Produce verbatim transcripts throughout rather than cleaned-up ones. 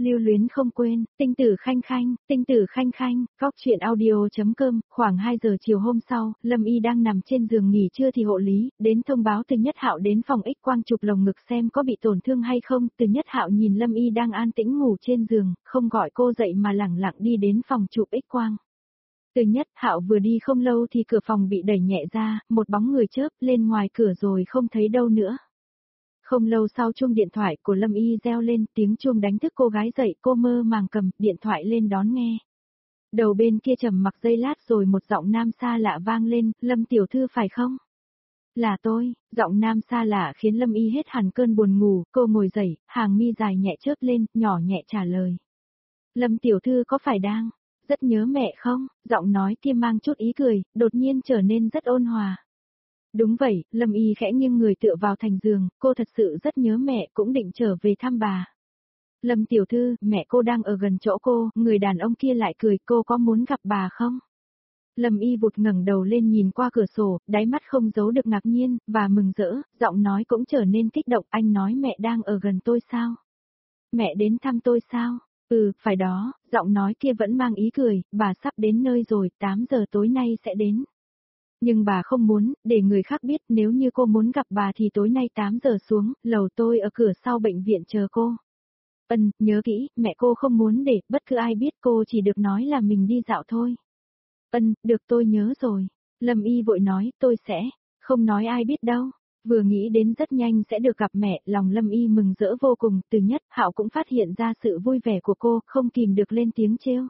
lưu luyến không quên, tinh tử khanh khanh, tinh tử khanh khanh, góc chuyện audio.com, khoảng hai giờ chiều hôm sau, Lâm Y đang nằm trên giường nghỉ trưa thì hộ lý, đến thông báo Từ Nhất Hạo đến phòng X quang chụp lồng ngực xem có bị tổn thương hay không. Từ Nhất Hạo nhìn Lâm Y đang an tĩnh ngủ trên giường, không gọi cô dậy mà lẳng lặng đi đến phòng chụp X quang. Từ Nhất Hạo vừa đi không lâu thì cửa phòng bị đẩy nhẹ ra, một bóng người chớp lên ngoài cửa rồi không thấy đâu nữa. Không lâu sau chuông điện thoại của Lâm Y reo lên, tiếng chuông đánh thức cô gái dậy, cô mơ màng cầm điện thoại lên đón nghe. Đầu bên kia trầm mặc giây lát rồi một giọng nam xa lạ vang lên, Lâm tiểu thư phải không? Là tôi, giọng nam xa lạ khiến Lâm Y hết hẳn cơn buồn ngủ, cô ngồi dậy, hàng mi dài nhẹ chớp lên, nhỏ nhẹ trả lời. Lâm tiểu thư có phải đang rất nhớ mẹ không? Giọng nói kia mang chút ý cười, đột nhiên trở nên rất ôn hòa. Đúng vậy, Lâm Y khẽ nghiêng người tựa vào thành giường, cô thật sự rất nhớ mẹ, cũng định trở về thăm bà. Lâm tiểu thư, mẹ cô đang ở gần chỗ cô, người đàn ông kia lại cười, cô có muốn gặp bà không? Lâm Y vụt ngẩng đầu lên nhìn qua cửa sổ, đáy mắt không giấu được ngạc nhiên, và mừng rỡ, giọng nói cũng trở nên kích động, anh nói mẹ đang ở gần tôi sao? Mẹ đến thăm tôi sao? Ừ, phải đó, giọng nói kia vẫn mang ý cười, bà sắp đến nơi rồi, tám giờ tối nay sẽ đến. Nhưng bà không muốn, để người khác biết, nếu như cô muốn gặp bà thì tối nay tám giờ xuống, lầu tôi ở cửa sau bệnh viện chờ cô. Ân, nhớ kỹ, mẹ cô không muốn để bất cứ ai biết, cô chỉ được nói là mình đi dạo thôi. Ân, được tôi nhớ rồi. Lâm Y vội nói, tôi sẽ không nói ai biết đâu. Vừa nghĩ đến rất nhanh sẽ được gặp mẹ, lòng Lâm Y mừng rỡ vô cùng. Từ Nhất Hạo cũng phát hiện ra sự vui vẻ của cô, không kìm được lên tiếng trêu.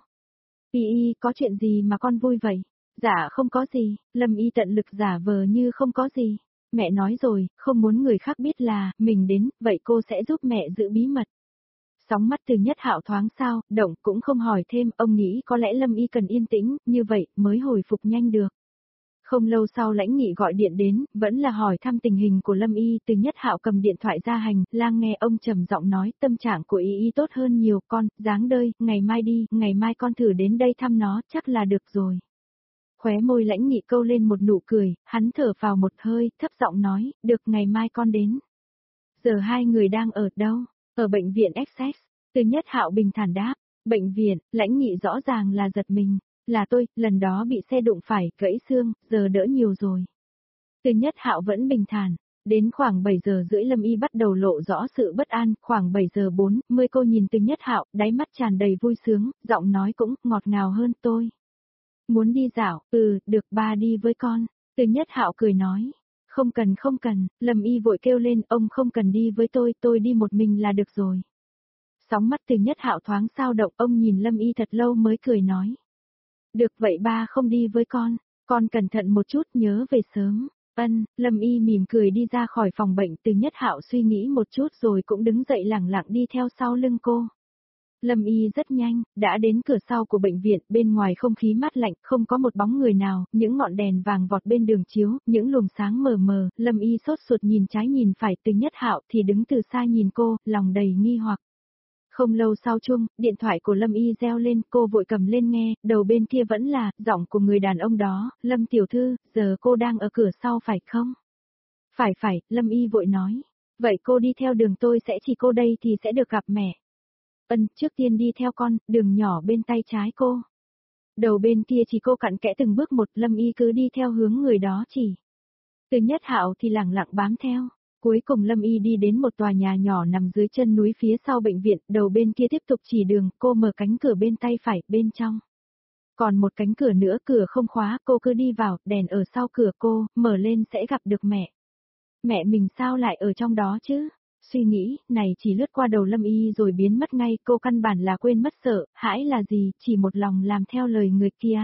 Y Y, có chuyện gì mà con vui vậy? Dạ không có gì, Lâm Y tận lực giả vờ như không có gì. Mẹ nói rồi, không muốn người khác biết là mình đến, vậy cô sẽ giúp mẹ giữ bí mật. Sóng mắt Từ Nhất Hạo thoáng sao, động cũng không hỏi thêm, ông nghĩ có lẽ Lâm Y cần yên tĩnh, như vậy mới hồi phục nhanh được. Không lâu sau Lãnh Nghị gọi điện đến, vẫn là hỏi thăm tình hình của Lâm Y. Từ Nhất Hạo cầm điện thoại ra hành lang nghe ông trầm giọng nói, tâm trạng của Y Y tốt hơn nhiều, con, dáng đơi, ngày mai đi, ngày mai con thử đến đây thăm nó, chắc là được rồi. Khóe môi Lãnh Nghị câu lên một nụ cười, hắn thở vào một hơi, thấp giọng nói, được, ngày mai con đến. Giờ hai người đang ở đâu? Ở bệnh viện Essex. Từ Nhất Hạo bình thản đáp. Bệnh viện, Lãnh Nghị rõ ràng là giật mình. Là tôi, lần đó bị xe đụng phải, gãy xương, giờ đỡ nhiều rồi. Từ Nhất Hạo vẫn bình thản. Đến khoảng bảy giờ rưỡi Lâm Y bắt đầu lộ rõ sự bất an, khoảng bảy giờ bốn mươi cô nhìn Từ Nhất Hạo, đáy mắt tràn đầy vui sướng, giọng nói cũng ngọt ngào hơn. Tôi muốn đi dạo, ừ, được, ba đi với con. Từ Nhất Hạo cười nói. Không cần không cần, Lâm Y vội kêu lên, ông không cần đi với tôi, tôi đi một mình là được rồi. Sóng mắt Từ Nhất Hạo thoáng sao động, ông nhìn Lâm Y thật lâu mới cười nói. Được vậy ba không đi với con, con cẩn thận một chút, nhớ về sớm. Ân, Lâm Y mỉm cười đi ra khỏi phòng bệnh. Từ Nhất Hạo suy nghĩ một chút rồi cũng đứng dậy lẳng lặng đi theo sau lưng cô. Lâm Y rất nhanh, đã đến cửa sau của bệnh viện, bên ngoài không khí mát lạnh, không có một bóng người nào, những ngọn đèn vàng vọt bên đường chiếu, những luồng sáng mờ mờ, Lâm Y sốt ruột nhìn trái nhìn phải. Từ Nhất Hạo thì đứng từ xa nhìn cô, lòng đầy nghi hoặc. Không lâu sau chuông, điện thoại của Lâm Y reo lên, cô vội cầm lên nghe, đầu bên kia vẫn là giọng của người đàn ông đó, Lâm tiểu thư, giờ cô đang ở cửa sau phải không? Phải phải, Lâm Y vội nói. Vậy cô đi theo đường tôi sẽ chỉ cô đây thì sẽ được gặp mẹ. Ân, trước tiên đi theo con, đường nhỏ bên tay trái cô. Đầu bên kia chỉ cô cặn kẽ từng bước một, Lâm Y cứ đi theo hướng người đó chỉ. Từ Nhất Hạo thì lẳng lặng bám theo. Cuối cùng Lâm Y đi đến một tòa nhà nhỏ nằm dưới chân núi phía sau bệnh viện, đầu bên kia tiếp tục chỉ đường, cô mở cánh cửa bên tay phải, bên trong. Còn một cánh cửa nữa, cửa không khóa, cô cứ đi vào, đèn ở sau cửa cô, mở lên sẽ gặp được mẹ. Mẹ mình sao lại ở trong đó chứ? Suy nghĩ, này chỉ lướt qua đầu Lâm Y rồi biến mất ngay, cô căn bản là quên mất sợ, hãi là gì, chỉ một lòng làm theo lời người kia.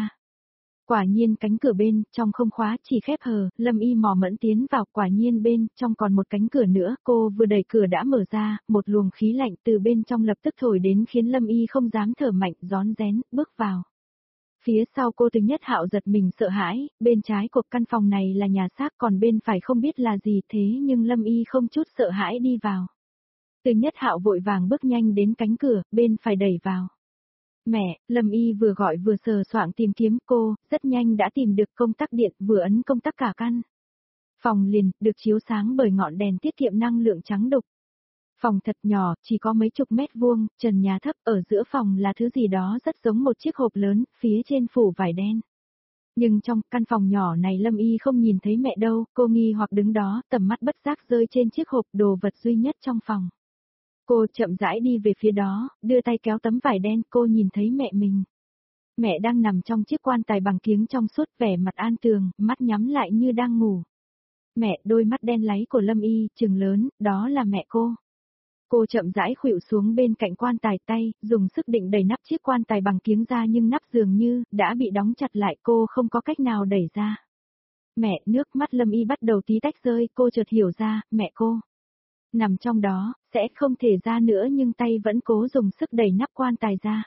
Quả nhiên cánh cửa bên trong không khóa, chỉ khép hờ, Lâm Y mò mẫm tiến vào, quả nhiên bên trong còn một cánh cửa nữa, cô vừa đẩy cửa đã mở ra, một luồng khí lạnh từ bên trong lập tức thổi đến khiến Lâm Y không dám thở mạnh, rón rén, bước vào. Phía sau cô Từ Nhất Hạo giật mình sợ hãi, bên trái của căn phòng này là nhà xác, còn bên phải không biết là gì, thế nhưng Lâm Y không chút sợ hãi đi vào. Từ Nhất Hạo vội vàng bước nhanh đến cánh cửa, bên phải đẩy vào. Mẹ, Lâm Y vừa gọi vừa sờ soạng tìm kiếm cô, rất nhanh đã tìm được công tắc điện, vừa ấn công tắc cả căn phòng liền, được chiếu sáng bởi ngọn đèn tiết kiệm năng lượng trắng đục. Phòng thật nhỏ, chỉ có mấy chục mét vuông, trần nhà thấp, ở giữa phòng là thứ gì đó rất giống một chiếc hộp lớn, phía trên phủ vải đen. Nhưng trong căn phòng nhỏ này Lâm Y không nhìn thấy mẹ đâu, cô nghi hoặc đứng đó, tầm mắt bất giác rơi trên chiếc hộp đồ vật duy nhất trong phòng. Cô chậm rãi đi về phía đó, đưa tay kéo tấm vải đen, cô nhìn thấy mẹ mình. Mẹ đang nằm trong chiếc quan tài bằng kiếng trong suốt, vẻ mặt an tường, mắt nhắm lại như đang ngủ. Mẹ, đôi mắt đen láy của Lâm Y, trừng lớn, đó là mẹ cô. Cô chậm rãi khuỵu xuống bên cạnh quan tài, tay, dùng sức định đẩy nắp chiếc quan tài bằng kiếng ra nhưng nắp dường như, đã bị đóng chặt lại, cô không có cách nào đẩy ra. Mẹ, nước mắt Lâm Y bắt đầu tí tách rơi, cô chợt hiểu ra, mẹ cô nằm trong đó, sẽ không thể ra nữa nhưng tay vẫn cố dùng sức đẩy nắp quan tài ra.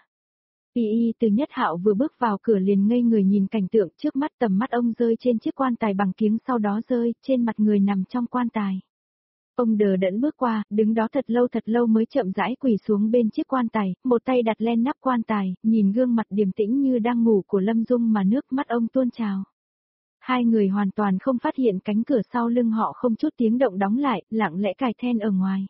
Y Y Từ Nhất Hạo vừa bước vào cửa liền ngây người nhìn cảnh tượng trước mắt, tầm mắt ông rơi trên chiếc quan tài bằng kiếng sau đó rơi trên mặt người nằm trong quan tài. Ông đờ đẫn bước qua, đứng đó thật lâu thật lâu mới chậm rãi quỳ xuống bên chiếc quan tài, một tay đặt lên nắp quan tài, nhìn gương mặt điềm tĩnh như đang ngủ của Lâm Dung mà nước mắt ông tuôn trào. Hai người hoàn toàn không phát hiện cánh cửa sau lưng họ không chút tiếng động đóng lại, lặng lẽ cài then ở ngoài.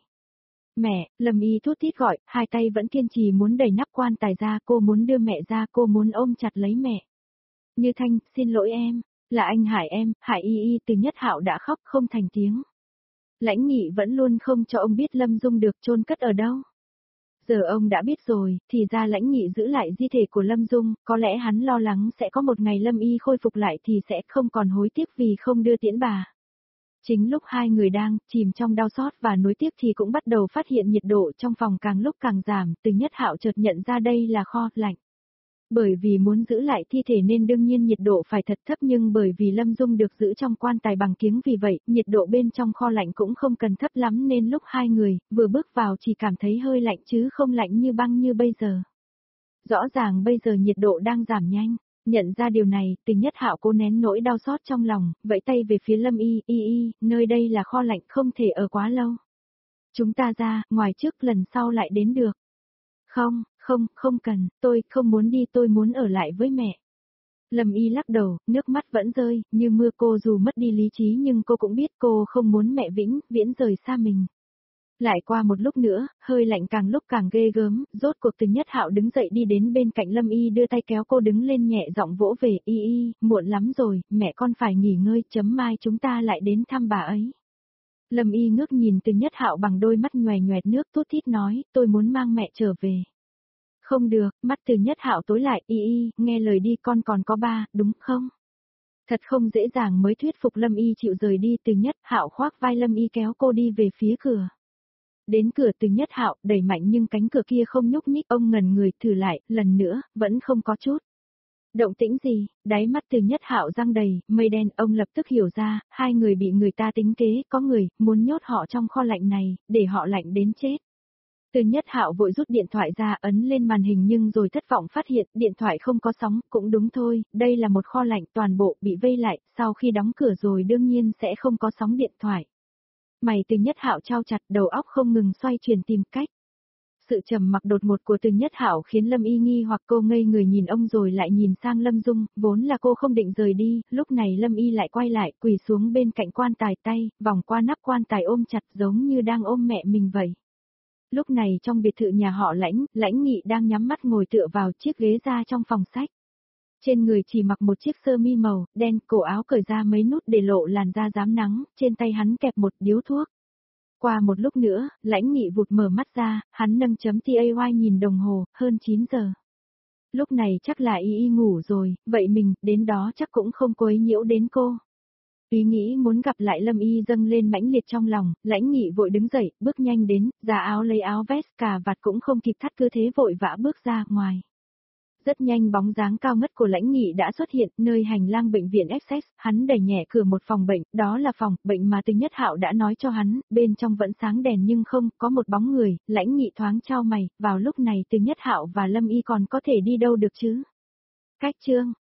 Mẹ, Lâm Y thút thít gọi, hai tay vẫn kiên trì muốn đẩy nắp quan tài ra, cô muốn đưa mẹ ra, cô muốn ôm chặt lấy mẹ. Như Thanh, xin lỗi em, là anh Hải em, Hải Y Y. Từ Nhất Hạo đã khóc không thành tiếng. Lãnh Nghị vẫn luôn không cho ông biết Lâm Dung được chôn cất ở đâu. Giờ ông đã biết rồi, thì ra Lãnh Nghị giữ lại di thể của Lâm Dung, có lẽ hắn lo lắng sẽ có một ngày Lâm Y khôi phục lại thì sẽ không còn hối tiếc vì không đưa tiễn bà. Chính lúc hai người đang chìm trong đau xót và nuối tiếc thì cũng bắt đầu phát hiện nhiệt độ trong phòng càng lúc càng giảm, Từ Nhất Hạo chợt nhận ra đây là kho lạnh. Bởi vì muốn giữ lại thi thể nên đương nhiên nhiệt độ phải thật thấp nhưng bởi vì Lâm Dung được giữ trong quan tài bằng kiếng vì vậy, nhiệt độ bên trong kho lạnh cũng không cần thấp lắm nên lúc hai người vừa bước vào chỉ cảm thấy hơi lạnh chứ không lạnh như băng như bây giờ. Rõ ràng bây giờ nhiệt độ đang giảm nhanh. Nhận ra điều này, Từ Nhất Hạo cố nén nỗi đau xót trong lòng, vẫy tay về phía Lâm Y, Y Y, nơi đây là kho lạnh không thể ở quá lâu. Chúng ta ra, ngoài trước lần sau lại đến được. Không, không, không cần, tôi không muốn đi, tôi muốn ở lại với mẹ. Lâm Y lắc đầu, nước mắt vẫn rơi, như mưa. Cô dù mất đi lý trí nhưng cô cũng biết cô không muốn mẹ vĩnh viễn rời xa mình. Lại qua một lúc nữa, hơi lạnh càng lúc càng ghê gớm, rốt cuộc Từ Nhất Hạo đứng dậy đi đến bên cạnh Lâm Y đưa tay kéo cô đứng lên nhẹ giọng vỗ về, Y Y, muộn lắm rồi, mẹ con phải nghỉ ngơi, chấm mai chúng ta lại đến thăm bà ấy. Lâm Y ngước nhìn Từ Nhất Hạo bằng đôi mắt nhòe nhoẹt nước tút thít nói, tôi muốn mang mẹ trở về. Không được, mắt Từ Nhất Hạo tối lại, Y Y, nghe lời đi, con còn có ba, đúng không? Thật không dễ dàng mới thuyết phục Lâm Y chịu rời đi. Từ Nhất Hạo khoác vai Lâm Y kéo cô đi về phía cửa. Đến cửa Từ Nhất Hạo, đẩy mạnh nhưng cánh cửa kia không nhúc nhích, ông ngẩn người, thử lại, lần nữa, vẫn không có chút động tĩnh gì. Đáy mắt Từ Nhất Hạo răng đầy mây đen, ông lập tức hiểu ra, hai người bị người ta tính kế, có người muốn nhốt họ trong kho lạnh này, để họ lạnh đến chết. Từ Nhất Hạo vội rút điện thoại ra, ấn lên màn hình nhưng rồi thất vọng phát hiện điện thoại không có sóng. Cũng đúng thôi, đây là một kho lạnh toàn bộ bị vây lại, sau khi đóng cửa rồi đương nhiên sẽ không có sóng điện thoại. Mày Từ Nhất Hạo trao chặt, đầu óc không ngừng xoay chuyển tìm cách. Sự trầm mặc đột ngột của Từ Nhất Hạo khiến Lâm Y nghi hoặc, cô ngây người nhìn ông rồi lại nhìn sang Lâm Dung, vốn là cô không định rời đi, lúc này Lâm Y lại quay lại, quỳ xuống bên cạnh quan tài, tay vòng qua nắp quan tài ôm chặt giống như đang ôm mẹ mình vậy. Lúc này trong biệt thự nhà họ Lãnh, Lãnh Nghị đang nhắm mắt ngồi tựa vào chiếc ghế da trong phòng sách. Trên người chỉ mặc một chiếc sơ mi màu đen, cổ áo cởi ra mấy nút để lộ làn da rám nắng, trên tay hắn kẹp một điếu thuốc. Qua một lúc nữa, Lãnh Nghị vụt mở mắt ra, hắn nâng chấm tay nhìn đồng hồ, hơn chín giờ. Lúc này chắc là Y Y ngủ rồi, vậy mình, đến đó chắc cũng không quấy nhiễu đến cô. Ý nghĩ muốn gặp lại Lâm Y dâng lên mãnh liệt trong lòng, Lãnh Nghị vội đứng dậy, bước nhanh đến, ra áo lấy áo vest, cà vạt cũng không kịp thắt, cứ thế vội vã bước ra ngoài. Rất nhanh bóng dáng cao ngất của Lãnh Nghị đã xuất hiện, nơi hành lang bệnh viện Essex, hắn đẩy nhẹ cửa một phòng bệnh, đó là phòng bệnh mà Từ Nhất Hạo đã nói cho hắn, bên trong vẫn sáng đèn nhưng không có một bóng người. Lãnh Nghị thoáng chau mày, vào lúc này Từ Nhất Hạo và Lâm Y còn có thể đi đâu được chứ? Cách chương